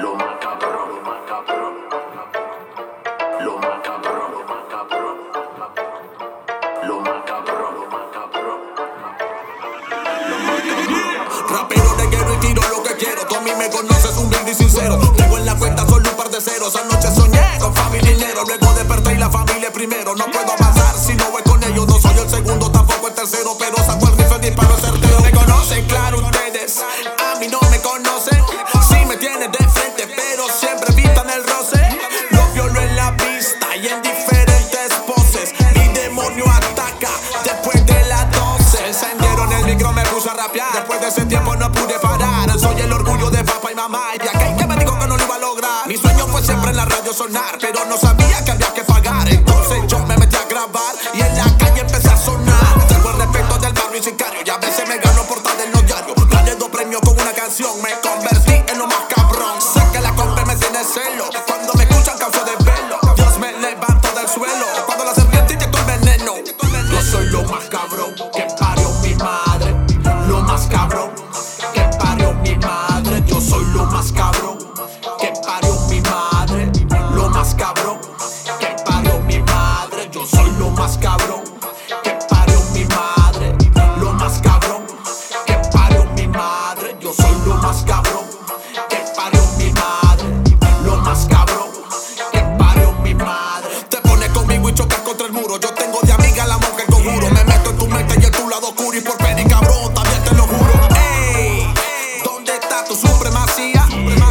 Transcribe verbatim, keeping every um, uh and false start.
Lo macabro, lo macabro, lo macabro, lo macabro, lo macabro, lo macabro, lo macabro. Rapero de quiero y tiro lo que quiero. Tú a mí me conoces, un brindis sincero. Tengo en la cuenta solo un par de ceros. Anoche soñé con familia y dinero. Luego desperté y la familia primero. No puedo avanzar si no voy con ellos. No soy el segundo, tampoco el tercero, pero saco el rifle, disparo certero. Me conocen, claro, ustedes. A mí no me conocen. Sí me tienen de frente, pero siempre evitan el roce. Los violo en la pista y en diferentes poses. Mi demonio ataca después de las doce. Encendieron el micro, me puse a rapear. Después de ese tiempo no pude parar. Soy el orgullo de papá y mamá. Y de aquel que me dijo que no lo iba a lograr. Mi sueño fue siempre en la radio sonar, pero no sabía que había que pagar. Entonces yo me metí a grabar y en la calle empecé a sonar. Tengo el respeto del barrio y sicario, y a veces me gano portada en los diarios. Gané dos premios con una canción, me convertí en lo más cabrón. Sé que la compa me tiene celo, cuando me escuchan causa de velo. Dios me levanto del suelo, cuando la serpiente inyectó el veneno. Yo soy lo más cabrón que parió mi madre. Lo más cabrón que parió mi madre. Yo soy lo más cabrón que parió mi madre. Lo más cabrón que parió mi madre. Yo soy lo más cabrón que parió mi madre. Lo más cabrón que parió mi madre. Yo soy lo más cabrón que parió mi madre. Lo más cabrón que parió mi madre. Te pones conmigo y chocas contra el muro. Yo tengo de amiga la monja el conjuro. Me meto en tu mente y en tu lado oscuro. Y por pedi cabrón también te lo juro. Ey, ¿dónde está tu supremacía?